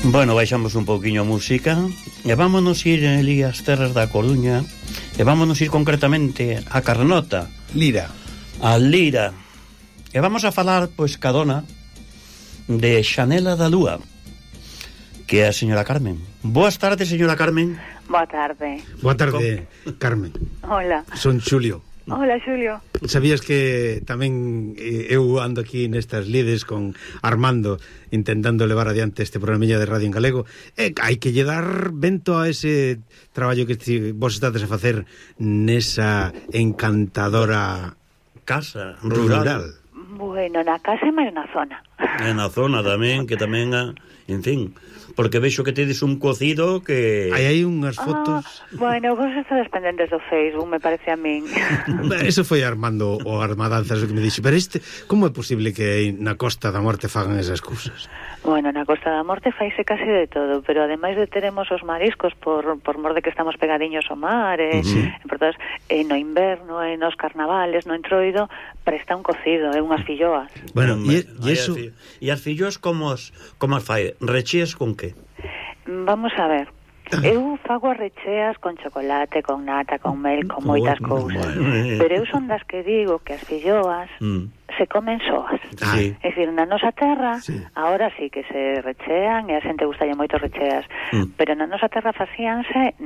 Bueno, baixamos un pouquiño a música e vámonos ir ali ás terras da Coruña e vámonos ir concretamente a Carnota, Lira, a Lira, e vamos a falar, pois, ca dona de Xanela da Lúa, que é a señora Carmen. Boas tardes, señora Carmen. Boa tarde. boa tarde, Carmen. Hola. Son Xulio. Hola, Xulio. Sabías que tamén eu ando aquí nestas lides con Armando intentando levar adiante este programilla de Radio en Galego. Hai que lle dar vento a ese traballo que vos estades a facer nesa encantadora Casa rural. Bueno, na casa e máis na zona. E na zona tamén, que tamén, en fin, porque vexo que tedes un cocido que... Hai unhas fotos... Bueno, vos estades pendentes do Facebook, me parece a min. Eso foi Armando o Armadanzas o que me dixo. Pero como é posible que na Costa da Morte fagan esas cousas? Bueno, na Costa da Morte faise casi de todo, pero ademais de teremos os mariscos por mor de que estamos pegadiños ao mar, por todas, no inverno, nos carnavales, no entroido, presta un cocido, unhas filloas. Bueno, e eso... E as filloas como as fai? Recheas con que? Vamos a ver. Eu fago as recheas con chocolate, con nata, con mel, con moitas cousas. Pero eu son das que digo que as filloas se comen soas. Sí. É dicir, na nosa terra, ahora sí que se rechean e a xente gustalle moito recheas. Pero na nosa terra facíanse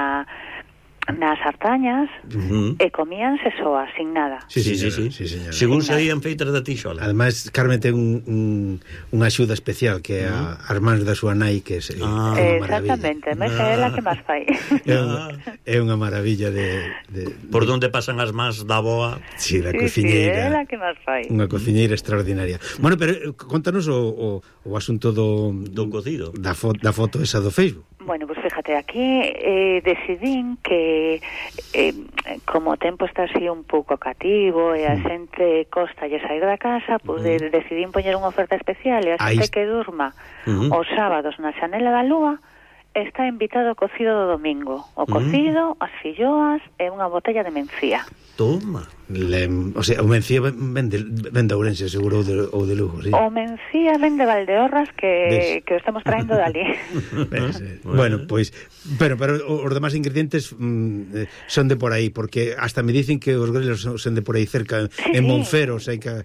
nas sartañas e comíanse soas, sin nada. Sí, señora. Según saían feitas da tixola. Ademais, Carmen ten unha axuda especial que é as mans da súa nai, que é unha maravilla. Exactamente, é ela que máis fai. É unha maravilla de... Por onde pasan as mans da boa. Sí, da cociñeira. É ela que máis fai. Unha cociñeira extraordinaria. Bueno, pero contanos o asunto do cocido. Da foto esa do Facebook. Bueno, pues fíjate, aquí decidín que como o tempo está así un pouco cativo e a xente costa lle sair da casa, pues decidín poñer unha oferta especial e a xente que durma os sábados na Xanela da Lúa está invitado ao cocido do domingo. O cocido, as filloas e unha botella de mencía. Toma. O sea, o mencía ven de Ourense, seguro, ou de Lugo, sí. O mencía ven de Valdeorras que o estamos traendo dali. Bueno, pois, pero os demás ingredientes son de por aí, porque hasta me dicen que os grelos son de por aí cerca, en Monfero, sei que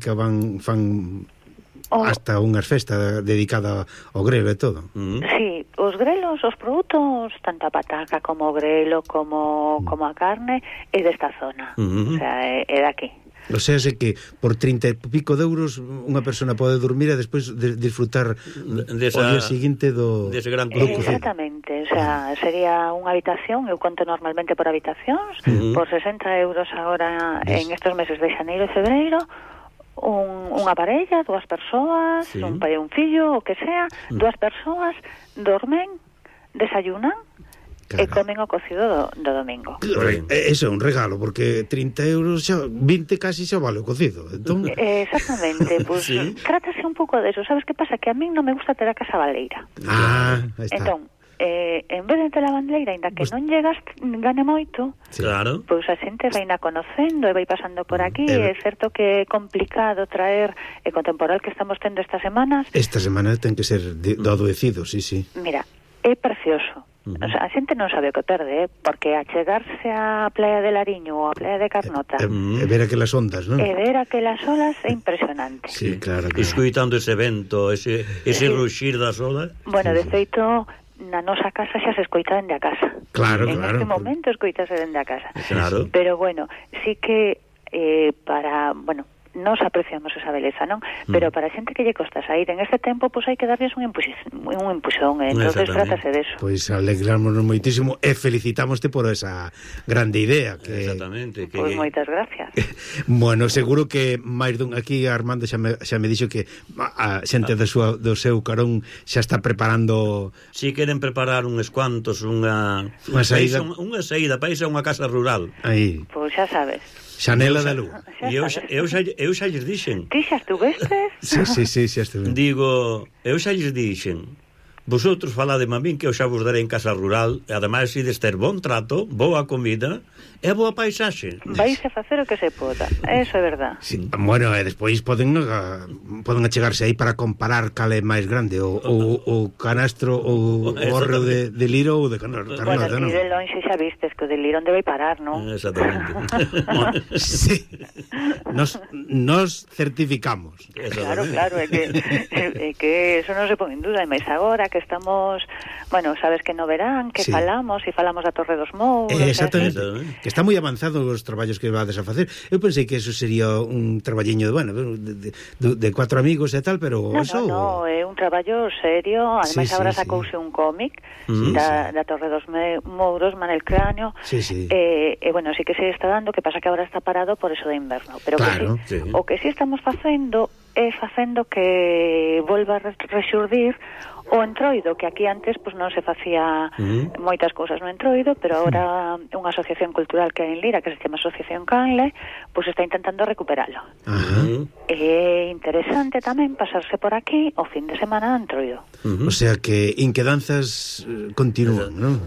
fan hasta unhas festas dedicadas ao grelo e todo. Sí, os grelos, os produtos, tanto a pataca como o grelo, como a carne, é desta zona. O sea, é daqui. O sea, sé que por 30 e pico de euros unha persona pode dormir e despois disfrutar o día seguinte dese gran cocido. Exactamente, o sea, sería unha habitación, eu conto normalmente por habitacións, por 60 euros agora en estos meses de xaneiro e febreiro, unha parella, dúas persoas, un pai e un fillo, o que sea, dúas persoas dormen, desayunan e comen o cocido do domingo. Eso é un regalo, porque 30 euros xa, 20 casi xa vale o cocido. Entón... Exactamente, pues trátase un pouco de eso. Sabes que pasa? Que a min non me gusta ter a casa baleira. Aí está. Entón, en vez de ter a bandeira, ainda que non llegas gane moito, claro, pois a xente vai na conocendo e vai pasando por aquí. É certo que é complicado traer co temporal que estamos tendo estas semanas. Esta semana ten que ser do adoecido, sí. Mira, é precioso. O sea, a xente non sabe o que perde, porque achegarse á playa de Lariño ou á playa de Carnota e ver aquelas ondas, non? E ver aquelas olas é impresionante. Sí, claro. Escoitando ese vento, ese ruxir das olas. Bueno, de feito, na nosa casa xa se escoita dende a casa. Claro. En este momento escoitase dende a casa. Claro. Pero bueno, sí que nos apreciamos esa beleza, non? Pero para a xente que lle costa sair en este tempo, pois hai que darles un empuxón, entonces trátase de eso. Pois alegramos moitísimo e felicitámoste por esa grande idea que... Exactamente. Pois moitas gracias. Bueno, seguro que máis dun aquí Armando xa me dixo que a xente do seu carón xa está preparando... Si queren preparar uns cuantos, unha saída para irse a unha casa rural. Aí. Pois xa sabes. Xanela da Lúa. E eu xa lles dixen. Ti xa estuvestes? Sí, xa estuve. Digo, eu xa lles dixen vosotros falademe a min que eu xa vos darei en casa rural, e ademais ides ter bon trato, boa comida e boa paisaxe. Vais a facer o que se poda, eso é verdad. Sí, bueno, e despois poden achegarse aí para comparar cal é máis grande, o canastro ou o horreo de Liro ou de Carnota. Bueno, aquí de lonxe xa vistes que o de Liro onde vai parar, non? Exactamente. Sí. Nos certificamos. Claro, é que eso non se pon en duda, e máis agora que estamos, bueno, sabes que no verán, que falamos da Torre dos Mouros. Exactamente, que está moi avanzado os traballos que vades a facer. Eu pensei que eso sería un traballiño de 4 amigos e tal, pero No, é un traballo serio, ademais agora sacouse un cómic da Torre dos Mouros, Manel Cráneo, e bueno, sí que se está dando, que pasa que agora está parado por eso de inverno, pero claro, que o que sí estamos facendo é facendo que volva a rexurdir o entroido, que aquí antes pues non se facía moitas cousas no entroido, pero agora unha asociación cultural que hai en Lira, que se chama Asociación Canle, pues está intentando recuperalo. É interesante tamén pasarse por aquí o fin de semana a entroido. O sea que inquedanzas continúan, non?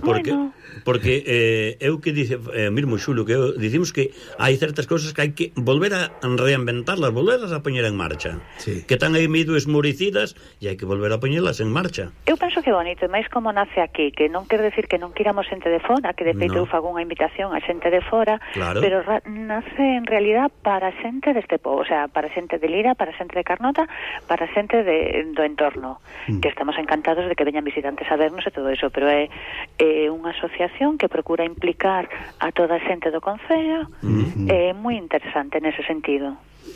Porque eu que dice mesmo Xulo, que dicimos que hai certas cousas que hai que volver a reinventarlas, volverlas a poñer en marcha, que están aí medio esmorecidas e hai que volver a poñelas en marcha. Eu penso que bonito, e máis como nace aquí, que non quer decir que non quiramos xente de fora, que de feito eu fago unha invitación a xente de fora, pero nace en realidad para xente deste povo, o sea, para xente de Lira, para xente de Carnota, para xente do entorno, que estamos encantados de que veñan visitantes a vernos e todo eso, pero é unha asociación que procura implicar a toda a xente do concello, é moi interesante nese sentido.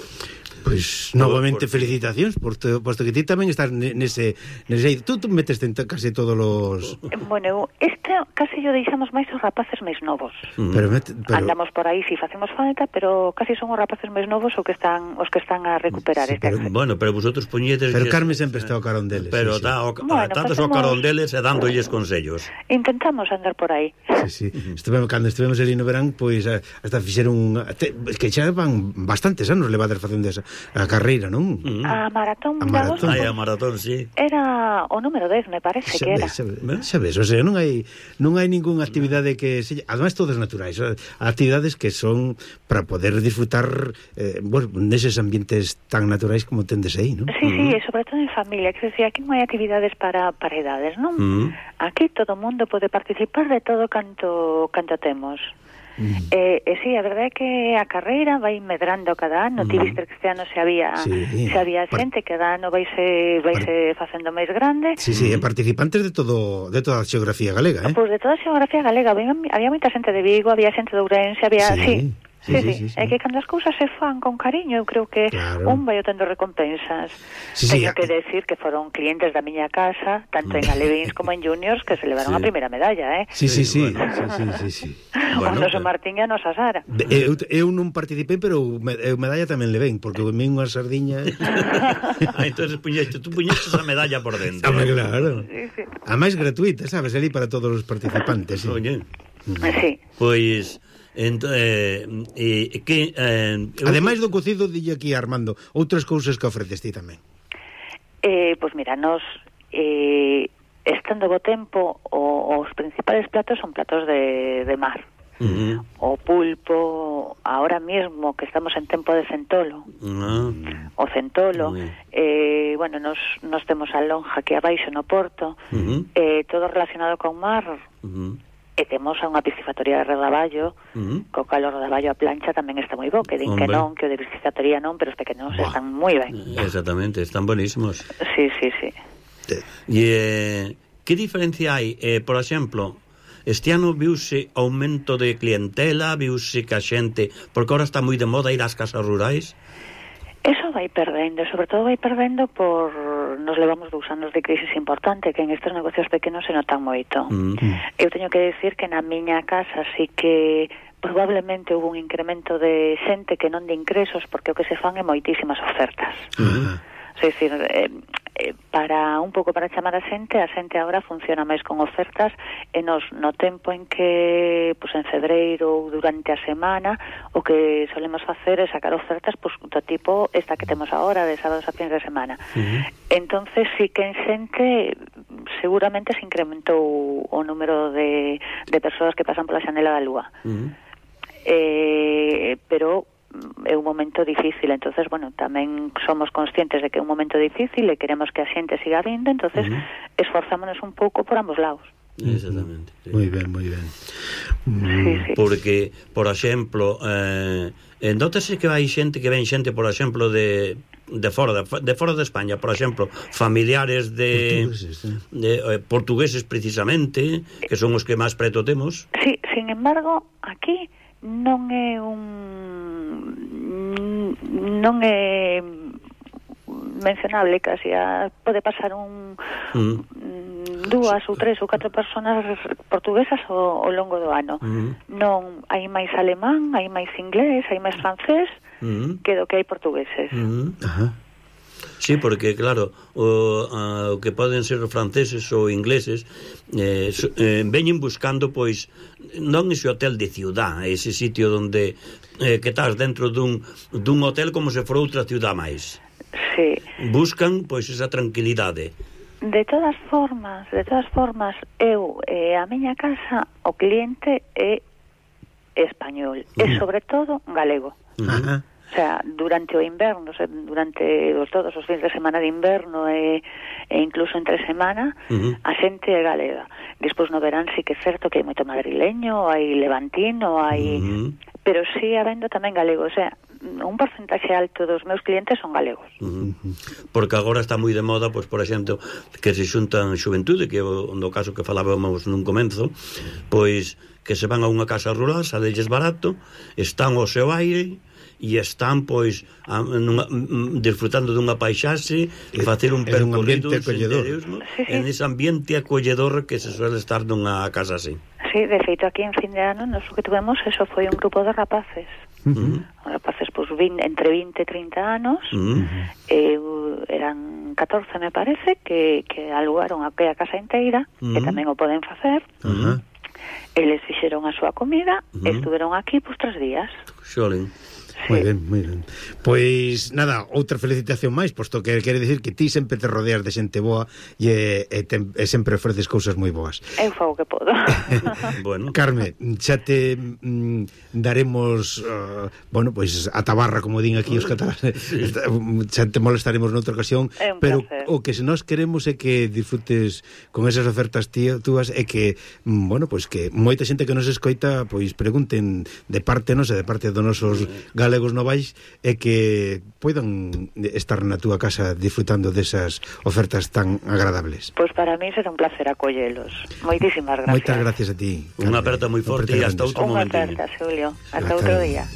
Pois novamente felicitacións posto que ti tamén estás nese tú metes en case todos os... Bueno, casi yo deixamos máis os rapaces máis novos. Pero andamos por aí si facemos falta, pero casi son os rapaces máis novos os que están a recuperar Bueno, pero vosotros poñedes... Pero Carmen sempre está ao carón deles. Pero tanto ao carón deles e dándolles consellos. Intentamos andar por aí. Sí. Cando estivemos ali no verán, pois hasta fixeron que xa van bastantes anos levades facendo a carreira, non? A maratón. A maratón, sí. Era o número 10, me parece que era. Xa ves, o sea, non hai ningunha actividade que se... Ademais, todas naturais. Actividades que son para poder disfrutar neses ambientes tan naturais como tendes aí, non? Sí, e sobre todo en familia. Que decía, aquí non hai actividades para edades, non? Aquí todo o mundo pode participar de todo canto temos. Sí, a verdade é que a carreira vai medrando cada ano. Ti viste que este ano se había xente, que cada ano vaise facendo máis grande. Sí, e participantes de toda a xeografía galega, Pois de toda a xeografía galega. Había moita xente de Vigo, había xente de Ourense, había... Sí. É que cando as cousas se fan con cariño, eu creo que un vai tendo recompensas. Teño que decir que foron clientes da miña casa, tanto en Alevíns como en Juniors, que se levaron a primeira medalla, Sí. O noso Martín e a nosa Sara. Eu non participei, pero eu medalla tamén levei, porque comín unha sardiña. Entonces tú puñestes a medalla por dentro. Claro. A máis gratuita, sabes, ali para todos os participantes. Oye. Sí. Pois... Ademais do cocido, dille aquí Armando outras cousas que ofreces ti tamén. Pois mira, nos estando bo tempo, os principales platos son platos de mar. O pulpo, ahora mismo que estamos en tempo de centolo, o centolo, bueno, nos temos a lonja aquí abaixo no porto, todo relacionado con mar. E temos a unha piscifactoría de Redaballo, co cal o Redaballo a plancha tamén está moi bo, que din que non, que o de piscifactoría non, pero os pequenos están moi ben. Exactamente, están bonísimos. Sí. E que diferencia hai? Por exemplo, este ano viuse aumento de clientela, viuse que a xente, porque ahora está moi de moda ir ás casas rurais. Eso vai perdendo, sobre todo vai perdendo por... Nos levamos 2 anos de crisis importante, que en estes negocios pequenos se notan moito. Eu teño que decir que na miña casa sí que probablemente houve un incremento de xente que non de ingresos, porque o que se fan é moitísimas ofertas. É dicir, para un pouco para chamar a xente agora funciona máis con ofertas, e nos no tempo en que pues, en febreiro ou durante a semana o que solemos facer é sacar ofertas pues, do tipo esta que temos agora de sábados a fins de semana. Entonces sí que en xente seguramente se incrementou o número de persoas que pasan pola xanela da lúa. Pero é un momento difícil, entonces, bueno, tamén somos conscientes de que é un momento difícil e queremos que a xente siga vindo, entonces esforzámonos un pouco por ambos lados. Exactamente. Sí. Moi ben, moi ben. Sí. Porque, por exemplo, nótase que hai xente que ven xente, por exemplo, de fora de España, por exemplo, familiares de portugueses precisamente, que son os que máis preto temos. Sí, sin embargo, aquí non é mencionable, casi pode pasar dúas ou tres ou catro personas portuguesas ao longo do ano. Non hai máis alemán, hai máis inglés, hai máis francés que do que hai portugueses. Sí, porque claro, o que poden ser franceses ou ingleses veñen buscando, pois, non ese hotel de ciudad, ese sitio donde que estás dentro dun hotel como se fora outra ciudad máis. Sí. Buscan, pois, esa tranquilidade. De todas formas, eu a miña casa, o cliente é español, e sobre todo galego. O sea, durante o inverno, durante todos os fins de semana de inverno e incluso entre semana, a xente é galega. Despois no verán sí que é certo que hai moito madrileño, hai levantino, hai... pero sí habendo tamén galego, o sea, un porcentaxe alto dos meus clientes son galegos. Porque agora está moi de moda, pois, por exemplo, que se xuntan xuventude, que no caso que falábamos nun comenzo, pois que se van a unha casa rural, salelles barato, están ao seu aire e están, pois, disfrutando dunha paisaxe e facer un percorrido en ese ambiente acolledor que se suele estar nunha casa así. Sí, de feito, aquí en fin de ano, nos que tuvemos, eso foi un grupo de rapaces. Rapaces, pois, entre 20 e 30 anos, eran 14, me parece, que alugaron a casa inteira, que tamén o poden facer. Eles fixeron a súa comida e estuveron aquí, pois, 3 días. Xolín. Moi ben, moi ben. Pois, nada, outra felicitación máis, posto que quere dicir que ti sempre te rodeas de xente boa e sempre ofreces cousas moi boas. Eu fago o que podo. Bueno. Carme, xa te daremos, bueno, pois a tabarra, como din aquí os catalanes, xa te molestaremos noutra ocasión, pero placer. O que se nós queremos é que disfrutes con esas ofertas túas e que, bueno, pois que moita xente que nos escoita, pois pregunten de parte nos e de parte dos nosos galegos novais e que poidan estar na túa casa disfrutando desas ofertas tan agradables. Pois para mí será un placer acollelos. Moitísimas gracias. Moitas gracias a ti. Unha aperta moi forte e hasta outro momento. Unha aperta, Xulio. Hasta outro día.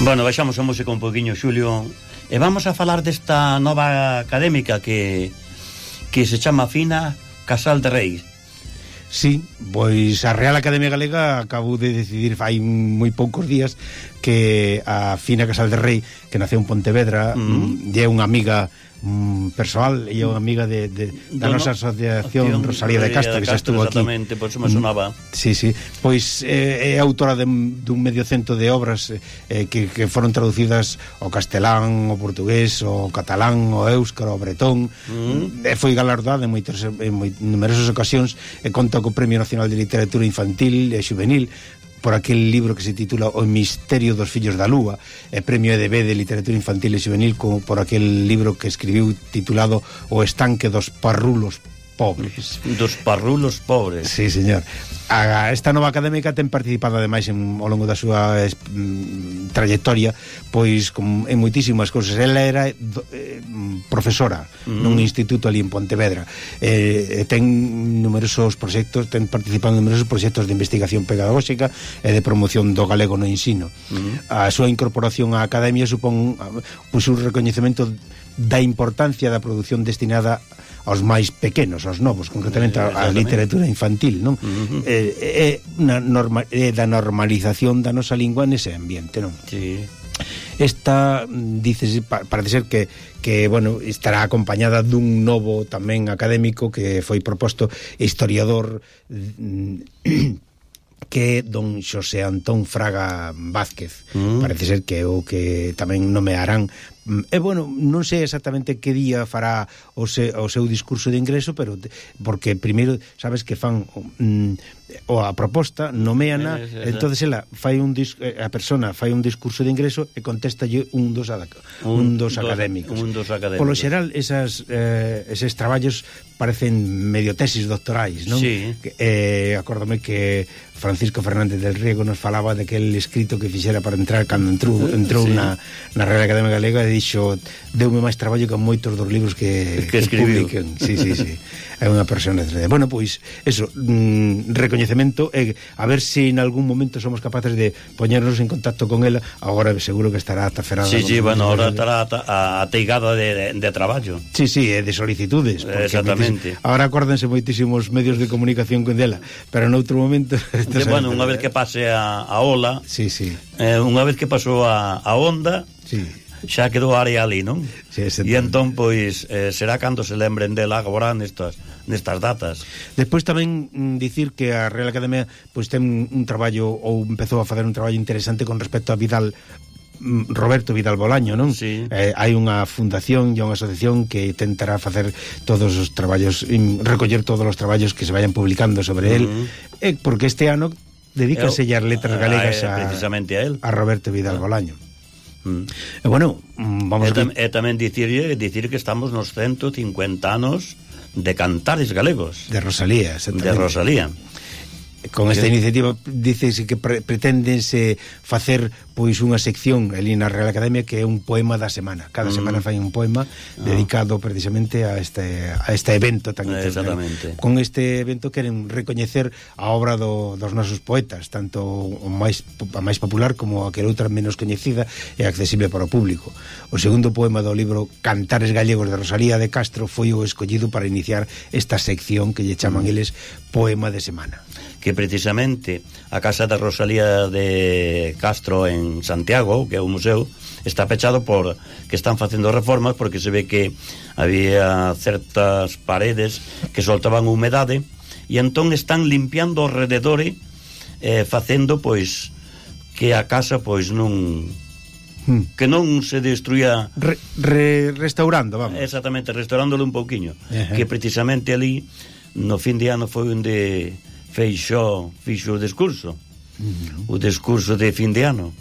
Bueno, baixamos a música un poquinho, Xulio, e vamos a falar desta nova académica que se chama Fina Casal de Reis. Sí, pois a Real Academia Galega acabou de decidir fai moi poucos días que a Fina Casal de Rei, que naceu en Pontevedra, é unha amiga persoal, e é unha amiga da nosa asociación Rosalía de Castro, que xa estuvo aquí. Exactamente, pois me sonaba. Sí, pois é autora dun medio cento de obras que foron traducidas ao castelán, ao portugués, ao catalán, ao éuscaro, ao bretón. Foi galardada en numerosas ocasións e conta co Premio Nacional de Literatura Infantil e Juvenil por aquel libro que se titula O misterio dos fillos da lúa, e Premio EDB de Literatura Infantil e Juvenil por aquel libro que escribiu titulado O estanque dos parrulos pobres. Dos parrulos pobres. Sí, señor. Esta nova académica ten participado ademais ao longo da súa trayectoria pois en moitísimas cousas. Ela era profesora nun instituto ali en Pontevedra, ten numerosos proxectos, ten participado en numerosos proxectos de investigación pedagóxica e de promoción do galego no ensino. A súa incorporación á academia supón pois un recoñecemento da importancia da produción destinada aos máis pequenos, aos novos, concretamente a literatura infantil, non? É da normalización da nosa lingua nese ambiente, non? Sí. Esta, dices, parece ser que bueno, estará acompañada dun novo tamén académico que foi proposto, historiador, que é don Xosé Antón Fraga Vázquez. Parece ser que é o que tamén nomearán. E bueno, non sei exactamente que día fará o seu discurso de ingreso, pero porque primeiro sabes que fan a proposta, nomeana, entonces ela fai a persona fai un discurso de ingreso e contéstalle un dos académicos. Polo xeral eses traballos parecen medio tesis doctorais, non? Sí. Acórdame que Francisco Fernández del Riego nos falaba de aquel escrito que fixera para entrar cando entrou na Real Academia Galega, e dixo, deume máis traballo que moitos dos libros que escribiu. Sí. É unha persona. Bueno, pois, eso, recoñecemento, e a ver se en algún momento somos capaces de poñernos en contacto con ela. Agora seguro que estará ataferada. Sí, bueno, ahora estará ateigada de traballo. Sí, de solicitudes. Exactamente. Ahora acórdense moitísimos medios de comunicación con ela, pero noutro momento... Bueno, unha vez que pase a ola, unha vez que pasou a onda, xa quedou a área ali, non? Sí, e entón, pois, será cando se lembren dela agora nestas datas. Despois tamén dicir que a Real Academia pois ten un traballo, ou empezou a facer un traballo interesante con respecto a Roberto Vidal Bolaño, non? Sí. Hai unha fundación e unha asociación que tentará facer todos os traballos, recoller todos os traballos que se vayan publicando sobre él, porque este ano dedícase as letras galegas precisamente a él, a Roberto Vidal Bolaño. E bueno, vamos tamén dicir que estamos nos 150 anos de cantares galegos de Rosalía, de Rosalía. Con esta iniciativa dicese que preténdense facer pois unha sección ali na Real Academia que é un poema da semana. Cada semana fai un poema dedicado precisamente a este evento tan Exactamente. Con este evento queren recoñecer a obra dos nosos poetas, tanto a máis popular como aquela outra menos coñecida e accesible para o público. O segundo poema do libro Cantares Gallegos de Rosalía de Castro foi o escollido para iniciar esta sección que lle chaman eles Poema de Semana, que precisamente a casa da Rosalía de Castro en Santiago, que é un museo, está pechado por que están facendo reformas, porque se ve que había certas paredes que soltaban humedade, e entón están limpiando os rededores, facendo pois que a casa pois non que non se destruía, restaurando, vamos. Exactamente, restaurándolo un pouquiño, que precisamente ali no fin de ano foi onde fixo o discurso, o discurso de fin de ano.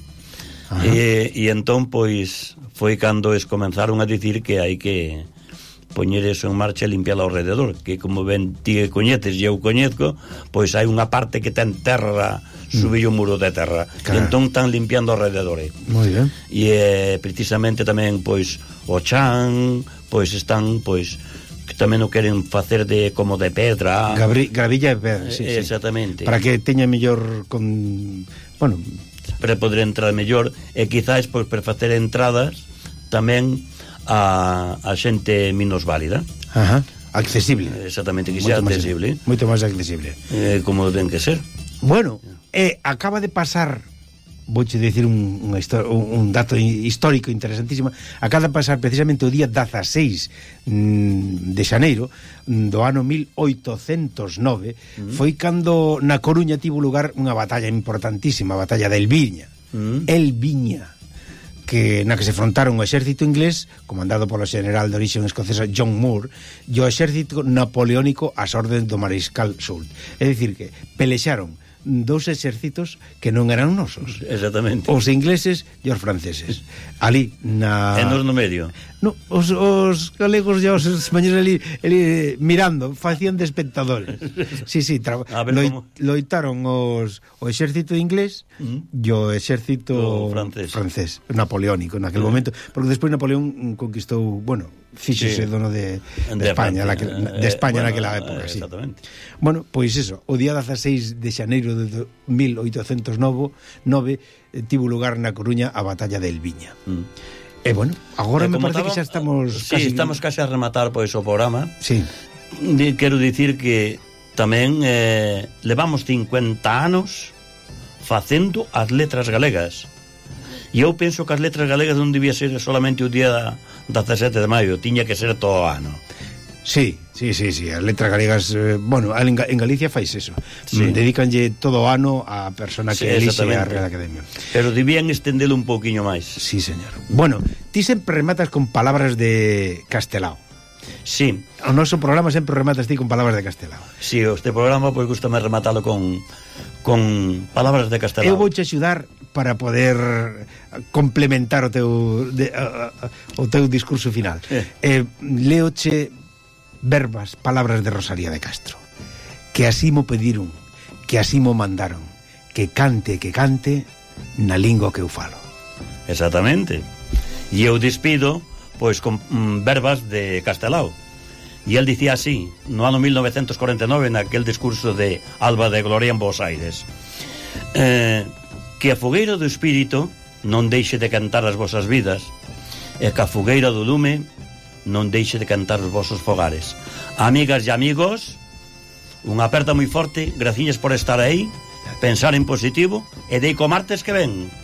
E entón pois foi cando comenzaron a dicir que hai que poñer eso en marcha e limpiar ao rededor, que como ben ti coñeces e eu coñezco, pois hai unha parte que ten terra, subiu o muro de terra, e entón están limpiando ao rededor. Moi ben. E precisamente tamén pois o chan, pois están pois que tamén o queren facer como de pedra, gravilla de pedra, sí. Exactamente. Para que teña mellor para poder entrar mellor, e quizás pois, para facer entradas tamén a xente minusválida. Ajá. Accesible. Exactamente, que sea accesible. Moito máis accesible. Como ten que ser. Bueno, acaba de pasar, vouche dicir un dato histórico interesantísimo, acaba de pasar precisamente o día 16 de xaneiro do ano 1809, foi cando na Coruña tivo lugar unha batalla importantísima, a batalla de Elviña. Elviña, na que se frontaron o exército inglés comandado polo general de origen escocesa John Moore e o exército napoleónico ás órdenes do mariscal Soult. É dicir que pelexaron dous exércitos que non eran nosos. Exactamente. Os ingleses e os franceses. Ali na... E nos no medio. No, os galegos e os españoles ali mirando, facían de espectadores. Sí, loitaron o exército inglés e o exército francés, napoleónico naquel momento, porque despois Napoleón conquistou, bueno, fíxese dono de España, de España naquela época, sí. Exactamente. Bueno, pois eso, o día 16 de xaneiro de 1809 tivo lugar na Coruña a batalla de Elviña. E bueno, agora me parece que xa estamos estamos casi a rematar pois o programa. Sí. Quero dicir que tamén levamos 50 anos facendo as letras galegas. E eu penso que as letras galegas non debía ser solamente o día 17 de maio, tiña que ser todo o ano. Sí, as letras galegas, bueno, en Galicia fais eso, dedícanlle todo o ano a persona que elixe a Real Academia. Pero debían estendelo un pouquiño máis. Sí, señor. Bueno, ti sempre rematas con palabras de Castelao. Sí. O noso programa sempre rematas ti con palabras de Castelao. Sí, este programa pois gustame rematalo con palabras de Castelao. Eu vouche axudar para poder complementar o teu discurso final. Leoche verbas, palabras de Rosalía de Castro, que así mo pediron, que así mo mandaron, que cante na lingua que eu falo. Exactamente. E eu despido pois con verbas de Castelao. E el dicía así, no ano 1949, naquel discurso de Alba de Gloria en Buenos Aires, que a fogueira do espírito non deixe de cantar as vosas vidas, e que a fogueira do lume non deixe de cantar os vosos fogares. Amigas e amigos, unha aperta moi forte, graciñas por estar aí, pensar en positivo, e deico martes que ven.